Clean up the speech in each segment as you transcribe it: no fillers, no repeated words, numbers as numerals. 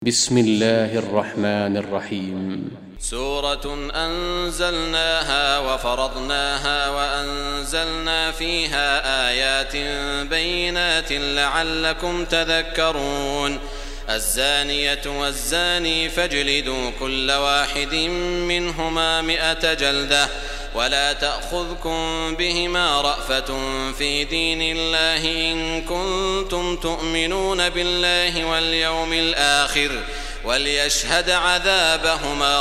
بسم الله الرحمن الرحيم. سورة أنزلناها وفرضناها وأنزلنا فيها آيات بينات لعلكم تذكرون. الزانية والزاني فاجلدوا كل واحد منهما 100 جلدة ولا تأخذكم بهما رأفة في دين الله إن كنتم تؤمنون بالله واليوم الآخر وليشهد عذابهما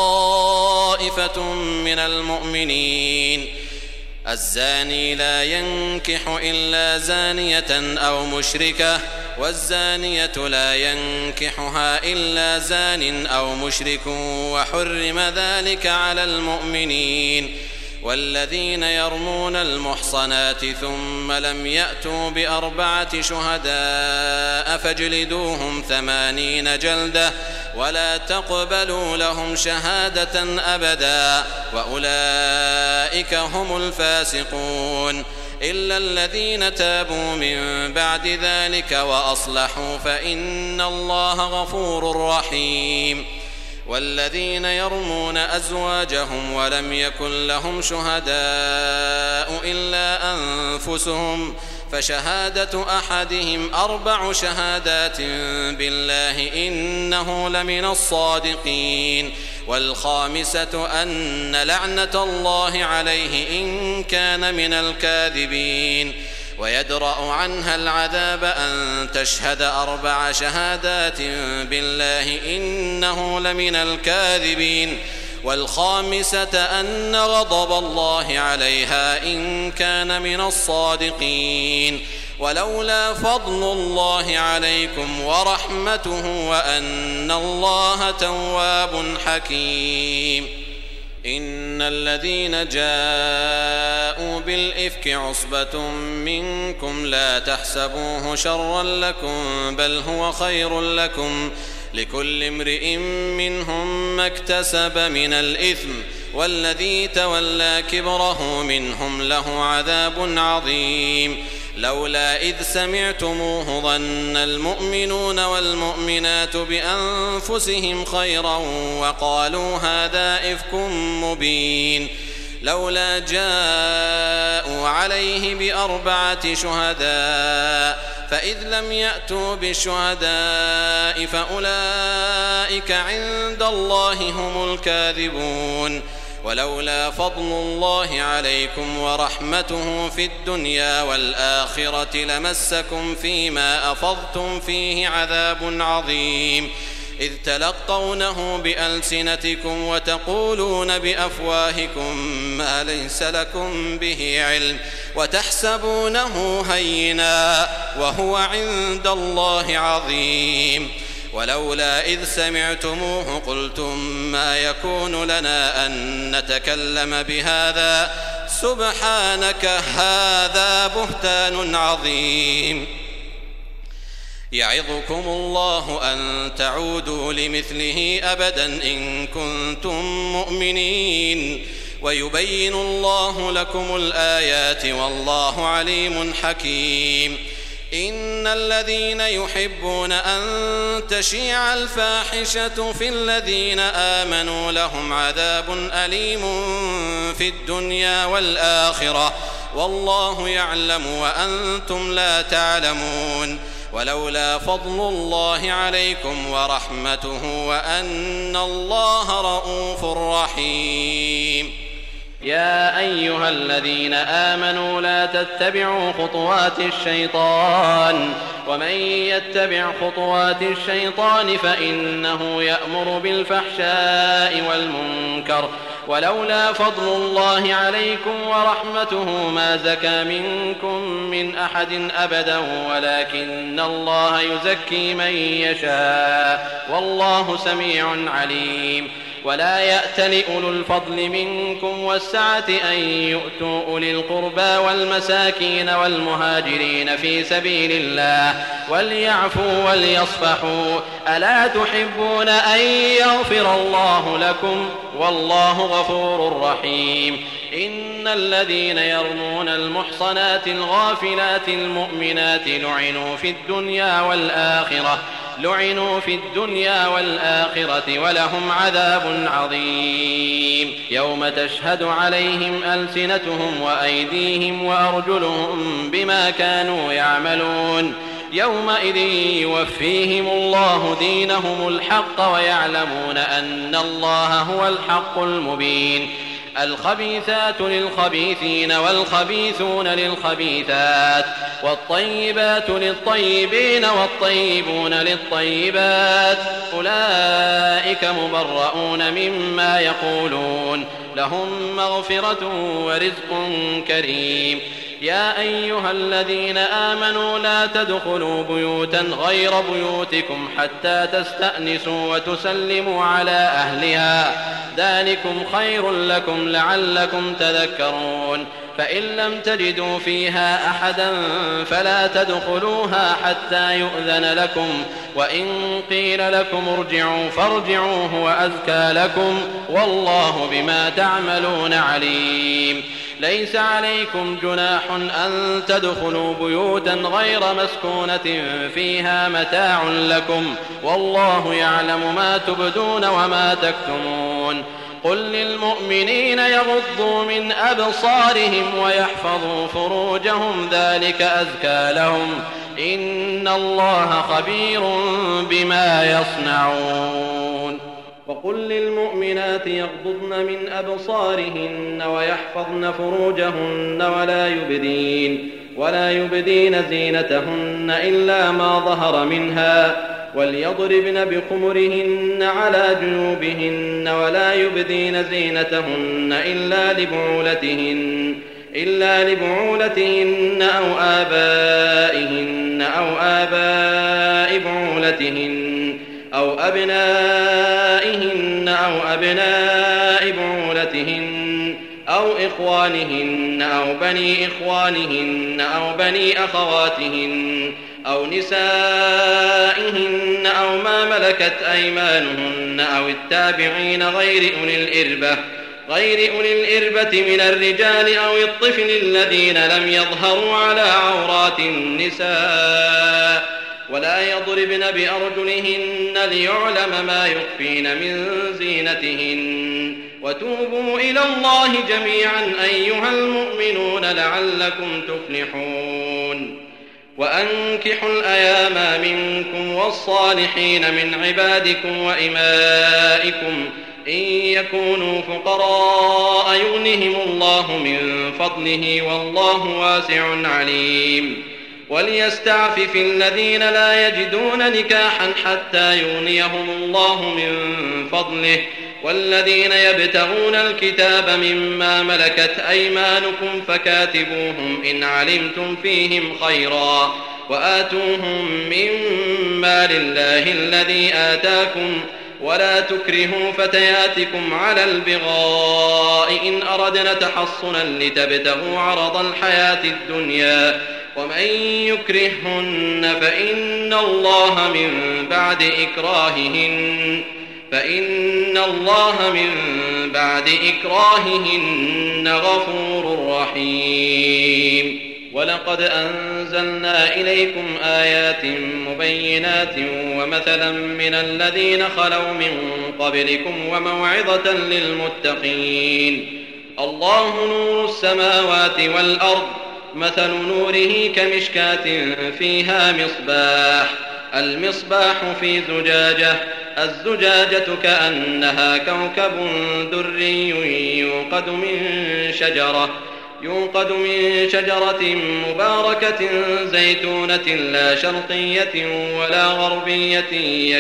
طائفة من المؤمنين. الزاني لا ينكح إلا زانية أو مشركة والزانية لا ينكحها إلا زان أو مشرك وحرم ذلك على المؤمنين. والذين يرمون المحصنات ثم لم يأتوا ب4 شهداء فاجلدوهم 80 جلدة ولا تقبلوا لهم شهادة أبدا وأولئك هم الفاسقون إلا الذين تابوا من بعد ذلك وأصلحوا فإن الله غفور رحيم. والذين يرمون أزواجهم ولم يكن لهم شهداء إلا أنفسهم فشهادة أحدهم 4 شهادات بالله إنه لمن الصادقين. والخامسة أن لعنة الله عليه إن كان من الكاذبين. ويدرأ عنها العذاب أن تشهد 4 شهادات بالله إنه لمن الكاذبين. والخامسة أن غضب الله عليها إن كان من الصادقين. ولولا فضل الله عليكم ورحمته وأن الله تواب حكيم. إن الذين جاءوا بالإفك عصبة منكم لا تحسبوه شرا لكم بل هو خير لكم لكل امرئ منهم ما اكتسب من الإثم والذي تولى كبره منهم له عذاب عظيم. لولا إذ سمعتموه ظن المؤمنون والمؤمنات بأنفسهم خيرا وقالوا هذا إفك مبين. لولا جاءوا عليه ب4 شهداء فإذ لم يأتوا بالشهداء فأولئك عند الله هم الكاذبون. ولولا فضل الله عليكم ورحمته في الدنيا والآخرة لمسكم فيما أفضتم فيه عذاب عظيم إذ تلقونه بألسنتكم وتقولون بأفواهكم ما ليس لكم به علم وتحسبونه هينا وهو عند الله عظيم. ولولا إذ سمعتموه قلتم ما يكون لنا أن نتكلم بهذا سبحانك هذا بهتان عظيم. يعظكم الله أن تعودوا لمثله أبدا إن كنتم مؤمنين ويبين الله لكم الآيات والله عليم حكيم. إن الذين يحبون أن تشيع الفاحشة في الذين آمنوا لهم عذاب أليم في الدنيا والآخرة والله يعلم وأنتم لا تعلمون. ولولا فضل الله عليكم ورحمته وأن الله رؤوف رحيم. يا أيها الذين آمنوا لا تتبعوا خطوات الشيطان ومن يتبع خطوات الشيطان فإنه يأمر بالفحشاء والمنكر ولولا فضل الله عليكم ورحمته ما زكى منكم من أحد أبدا ولكن الله يزكي من يشاء والله سميع عليم. ولا يأتل أولو الفضل منكم والسعة أن يؤتوا أولي القربى والمساكين والمهاجرين في سبيل الله وليعفوا وليصفحوا ألا تحبون أن يغفر الله لكم والله غفور رحيم. إن الذين يرمون المحصنات الغافلات المؤمنات لعنوا في الدنيا والآخرة لعنوا في الدنيا والآخرة ولهم عذاب عظيم يوم تشهد عليهم ألسنتهم وأيديهم وأرجلهم بما كانوا يعملون يومئذ يوفيهم الله دينهم الحق ويعلمون أن الله هو الحق المبين الخبيثات للخبيثين والخبيثون للخبيثات والطيبات للطيبين والطيبون للطيبات أولئك مبرؤون مما يقولون لهم مغفرة ورزق كريم يا أيها الذين آمنوا لا تدخلوا بيوتا غير بيوتكم حتى تستأنسوا وتسلموا على أهلها ذلكم خير لكم لعلكم تذكرون فإن لم تجدوا فيها أحدا فلا تدخلوها حتى يؤذن لكم وإن قيل لكم ارجعوا فارجعوا هو أزكى لكم والله بما تعملون عليم ليس عليكم جناح أن تدخلوا بيوتا غير مسكونة فيها متاع لكم والله يعلم ما تبدون وما تكتمون قل للمؤمنين يغضوا من أبصارهم ويحفظوا فروجهم ذلك أزكى لهم إن الله خبير بما يصنعون وقل للمؤمنات يغضضن من أبصارهن ويحفظن فروجهن ولا يبدين زينتهن إلا ما ظهر منها وليضربن بخمرهن على جيوبهن ولا يبدين زينتهن إلا لبعولتهن أو آبائهن أو آباء بعولتهن أو أبنائهن أو أبناء بعولتهن أو إخوانهن أو بني إخوانهن أو بني أخواتهن أو نسائهن أو ما ملكت أيمانهن أو التابعين غير أولي الإربة من الرجال أو الطفل الذين لم يظهروا على عورات النساء ولا يضربن بأرجلهن ليعلم ما يخفين من زينتهن وتوبوا إلى الله جميعا أيها المؤمنون لعلكم تفلحون وأنكحوا الأيام منكم والصالحين من عبادكم وإمائكم إن يكونوا فقراء يغنهم الله من فضله والله واسع عليم وليستعفف الذين لا يجدون نكاحا حتى يغنيهم الله من فضله والذين يبتغون الكتاب مما ملكت أيمانكم فكاتبوهم إن علمتم فيهم خيرا وآتوهم مما لله الذي آتاكم ولا تكرهوا فتياتكم على البغاء إن أردنا تحصنا لتبتغوا عرض الحياة الدنيا ومن يكرههن فإن الله من بعد إكراههن غفور رحيم ولقد أنزلنا إليكم آيات مبينات ومثلا من الذين خلوا من قبلكم وموعظة للمتقين الله نور السماوات والأرض مثل نوره كمشكاة فيها المصباح في زجاجة الزجاجة كأنها كوكب دري يوقد من شجرة مباركة زيتونة لا شرقية ولا غربية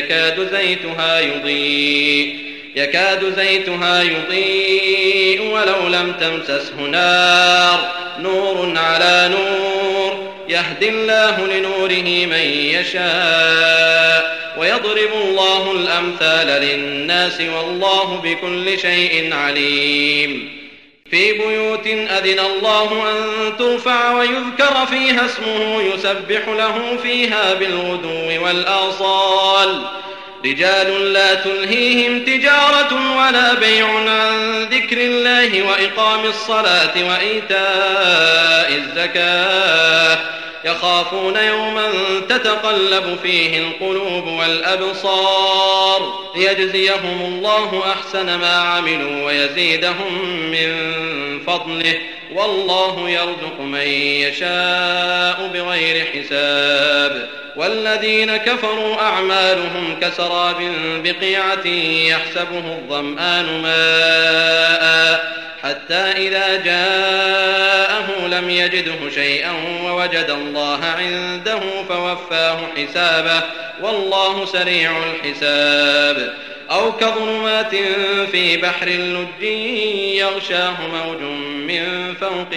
يكاد زيتها يضيء ولو لم تمسسه نار نور على نور يهدي الله لنوره من يشاء ويضرب الله الأمثال للناس والله بكل شيء عليم في بيوت أذن الله أن ترفع ويذكر فيها اسمه يسبح له فيها بالغدو والآصال رجال لا تلهيهم تجارة ولا بيع عن ذكر الله وإقام الصلاة وإيتاء الزكاة يخافون يوما تتقلب فيه القلوب والأبصار ليجزيهم الله أحسن ما عملوا ويزيدهم من فضله والله يرزق من يشاء بغير حساب. والذين كفروا أعمالهم كسراب بقيعة يحسبه الظمآن ماء حتى إذا جاءه لم يجده شيئا ووجد الله عنده فوفاه حسابه والله سريع الحساب. أو كظلمات في بحر لج يغشاه موج من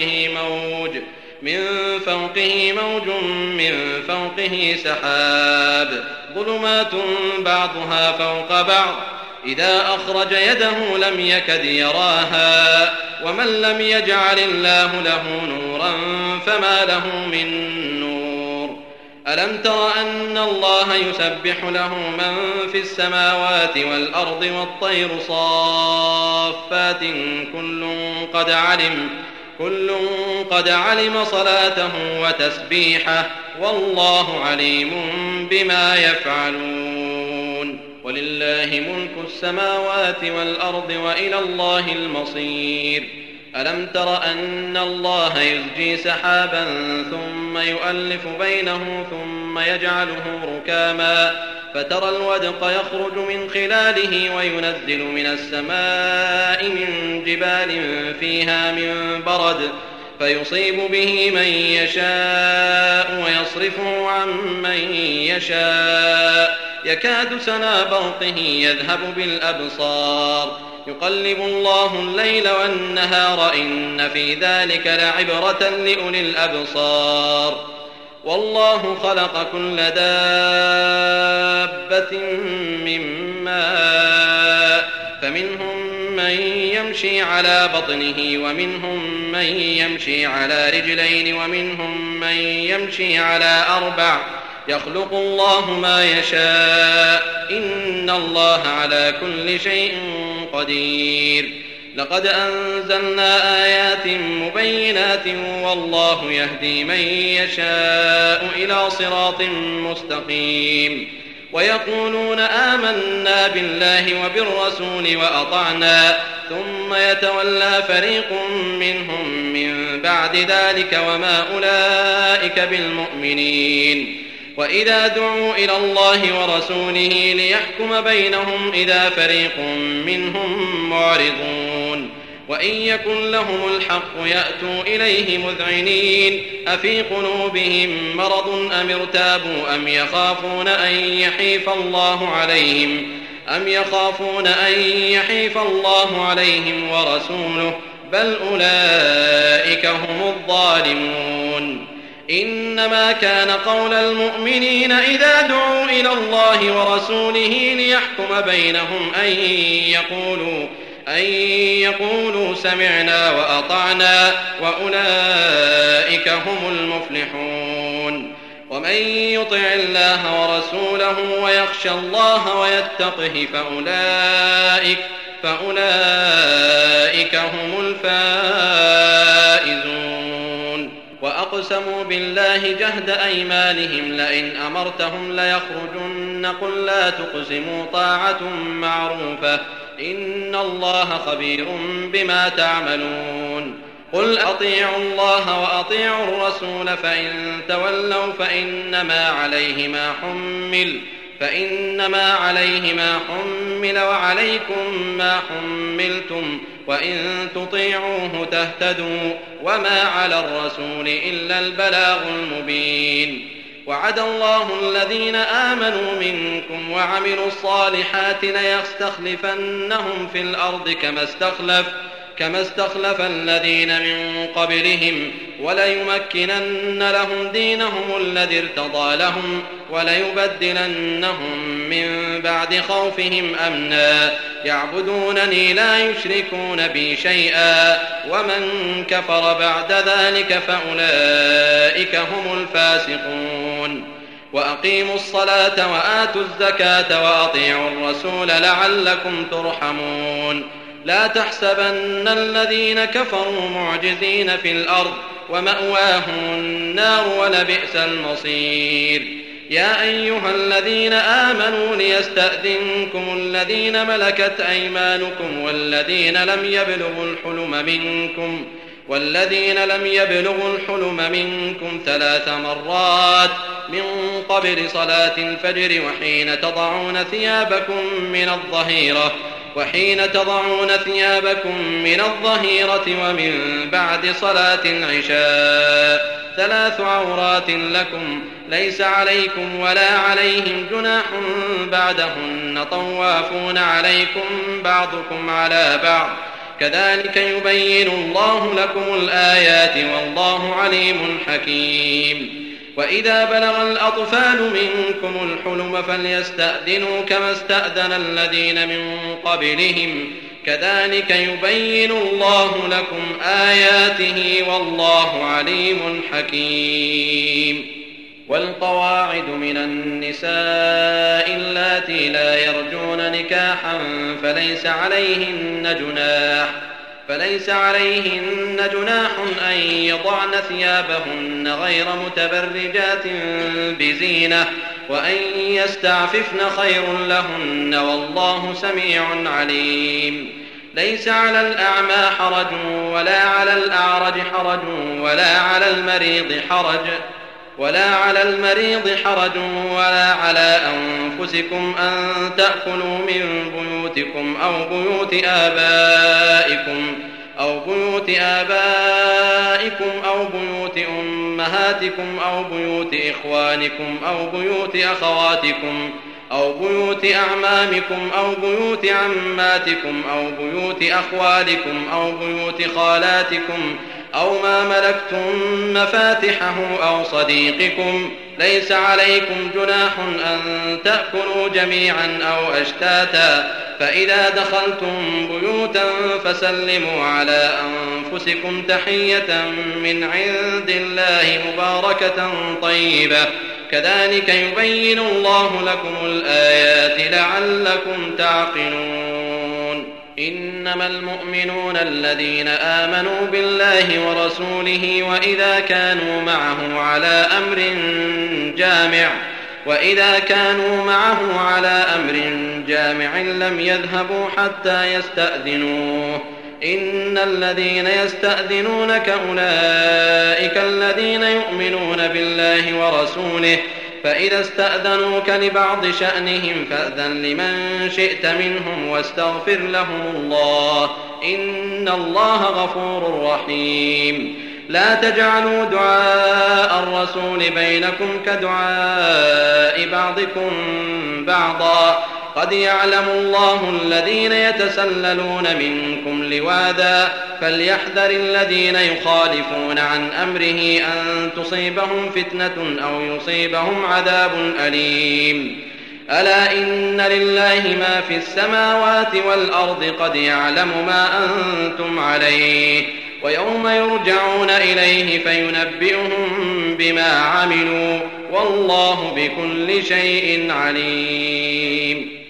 فوقه سحاب ظلمات بعضها فوق بعض إذا أخرج يده لم يكد يراها ومن لم يجعل الله له نورا فما له من نور. ألم تر أن الله يسبح له من في السماوات والأرض والطير صافات كل قد علم صلاته وتسبيحه والله عليم بما يفعلون. ولله ملك السماوات والأرض وإلى الله المصير. ألم تر أن الله يزجي سحابا ثم يؤلف بينه ثم يجعله ركاما فترى الودق يخرج من خلاله وينزل من السماء من جبال فيها من برد فيصيب به من يشاء ويصرفه عن من يشاء يكاد سنا برقه يذهب بالأبصار يقلب الله الليل والنهار إن في ذلك لعبرة لأولي الأبصار. والله خلق كل دابة من ماء فمنهم من يمشي على بطنه ومنهم من يمشي على رجلين ومنهم من يمشي على أربع يخلق الله ما يشاء إن الله على كل شيء قدير. لقد أنزلنا آيات مبينات والله يهدي من يشاء إلى صراط مستقيم. ويقولون آمنا بالله وبالرسول وأطعنا ثم يتولى فريق منهم من بعد ذلك وما أولئك بالمؤمنين. وإذا دعوا إلى الله ورسوله ليحكم بينهم إذا فريق منهم معرضون. وإن يكن لهم الحق يأتوا إليه مذعنين أفي قلوبهم مرض أم ارتابوا أم يخافون أن يحيف الله عليهم ورسوله بل أولئك هم الظالمون. إنما كان قول المؤمنين إذا دعوا إلى الله ورسوله ليحكم بينهم أن يقولوا سمعنا وأطعنا وأولئك هم المفلحون. ومن يطع الله ورسوله ويخشى الله ويتقه فأولئك هم الفائزون. وأقسموا بالله جهد أيمانهم لئن أمرتهم ليخرجن قل لا تقسموا طاعة معروفة إن الله خبير بما تعملون. قل أطيعوا الله وأطيعوا الرسول فإن تولوا فإنما عليه ما حمل وعليكم ما حملتم وإن تطيعوه تهتدوا وما على الرسول إلا البلاغ المبين. وعد الله الذين آمنوا منكم وعملوا الصالحات ليستخلفنهم في الأرض كما استخلف الذين من قبلهم وليمكنن لهم دينهم الذي ارتضى لهم وليبدلنهم من بعد خوفهم أمنا يعبدونني لا يشركون بي شيئا ومن كفر بعد ذلك فأولئك هم الفاسقون. وأقيموا الصلاة وآتوا الزكاة وأطيعوا الرسول لعلكم ترحمون. لا تحسبن الذين كفروا معجزين في الأرض ومأواهم النار ولبئس المصير. يا أيها الذين آمنوا ليستأذنكم الذين ملكت أيمانكم والذين لم يبلغوا الحلم منكم 3 مرات من قبل صلاة الفجر وحين تضعون ثيابكم من الظهيرة ومن بعد صلاة العشاء 3 عورات لكم ليس عليكم ولا عليهم جناح بعدهن طوافون عليكم بعضكم على بعض كذلك يبين الله لكم الآيات والله عليم حكيم. وإذا بلغ الأطفال منكم الحلم فليستأذنوا كما استأذن الذين من قبلهم كذلك يبين الله لكم آياته والله عليم حكيم. والقواعد من النساء اللاتي لا يرجون نكاحا فليس عليهن جناح أن يضعن ثيابهن غير متبرجات بزينة وأن يستعففن خير لهن والله سميع عليم. ليس على الأعمى حرج ولا على الأعرج حرج ولا على المريض حرج ولا على أنفسكم أن تأكلوا من بيوتكم أو بيوت آبائكم أو بيوت أمهاتكم أو بيوت إخوانكم أو بيوت أخواتكم أو بيوت أعمامكم أو بيوت عماتكم أو بيوت أخوالكم أو بيوت خالاتكم أو ما ملكتم مفاتحه أو صديقكم. ليس عليكم جناح أن تأكلوا جميعا أو أشتاتا فإذا دخلتم بيوتا فسلموا على أنفسكم تحية من عند الله مباركة طيبة كذلك يبين الله لكم الآيات لعلكم تعقلون. إنما المؤمنون الذين آمنوا بالله ورسوله وإذا كانوا معه على أمر جامع لم يذهبوا حتى يستأذنوه. إن الذين يستأذنونك أولئك الذين يؤمنون بالله ورسوله فإذا استأذنوك لبعض شأنهم فأذن لمن شئت منهم واستغفر لهم الله إن الله غفور رحيم. لا تجعلوا دعاء الرسول بينكم كدعاء بعضكم بعضا قد يعلم الله الذين يتسللون منكم لواذا فليحذر الذين يخالفون عن أمره أن تصيبهم فتنة أو يصيبهم عذاب أليم. ألا إن لله ما في السماوات والأرض قد يعلم ما أنتم عليه ويوم يرجعون إليه فينبئهم بما عملوا والله بكل شيء عليم.